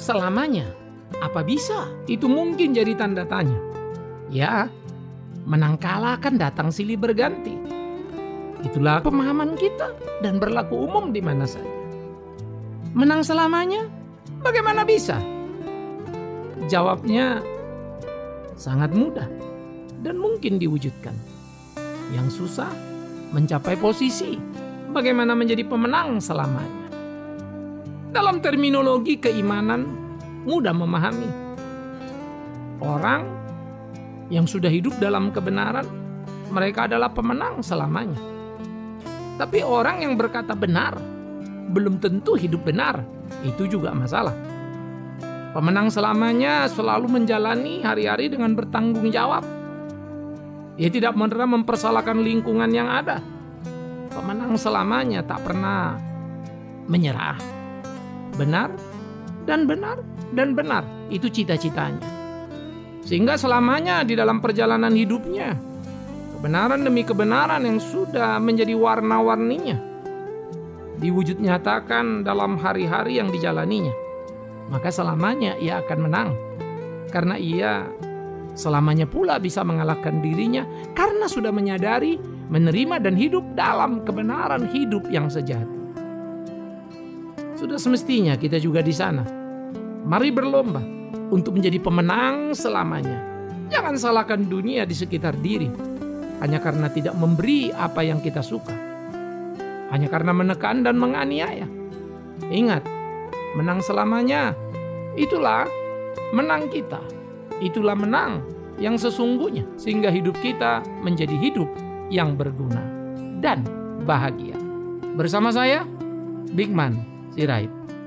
selamanya. Apa bisa? Itu mungkin jadi tanda tanya. Ya, menang kalah kan datang silih berganti. Itulah pemahaman kita dan berlaku umum di mana saja. Menang selamanya? Bagaimana bisa? Jawabnya sangat mudah dan mungkin diwujudkan. Yang susah mencapai posisi bagaimana menjadi pemenang selamanya. Dalam terminologi keimanan mudah memahami. Orang yang sudah hidup dalam kebenaran, mereka adalah pemenang selamanya. Tapi orang yang berkata benar belum tentu hidup benar. Itu juga masalah. Pemenang selamanya selalu menjalani hari-hari dengan bertanggung jawab. Ia tidak pernah mempersalahkan lingkungan yang ada. Pemenang selamanya tak pernah menyerah. Benar dan benar dan benar, itu cita-citanya. Sehingga selamanya di dalam perjalanan hidupnya, kebenaran demi kebenaran yang sudah menjadi warna-warninya diwujud nyatakan dalam hari-hari yang dijalaninya. Maka selamanya ia akan menang. Karena ia selamanya pula bisa mengalahkan dirinya karena sudah menyadari, menerima dan hidup dalam kebenaran hidup yang sejati. Sudah semestinya kita juga di sana. Mari berlomba untuk menjadi pemenang selamanya. Jangan salahkan dunia di sekitar diri hanya karena tidak memberi apa yang kita suka. Hanya karena menekan dan menganiaya. Ingat, menang selamanya, itulah menang kita. Itulah menang yang sesungguhnya, sehingga hidup kita menjadi hidup yang berguna dan bahagia. Bersama saya, Bigman Sirait.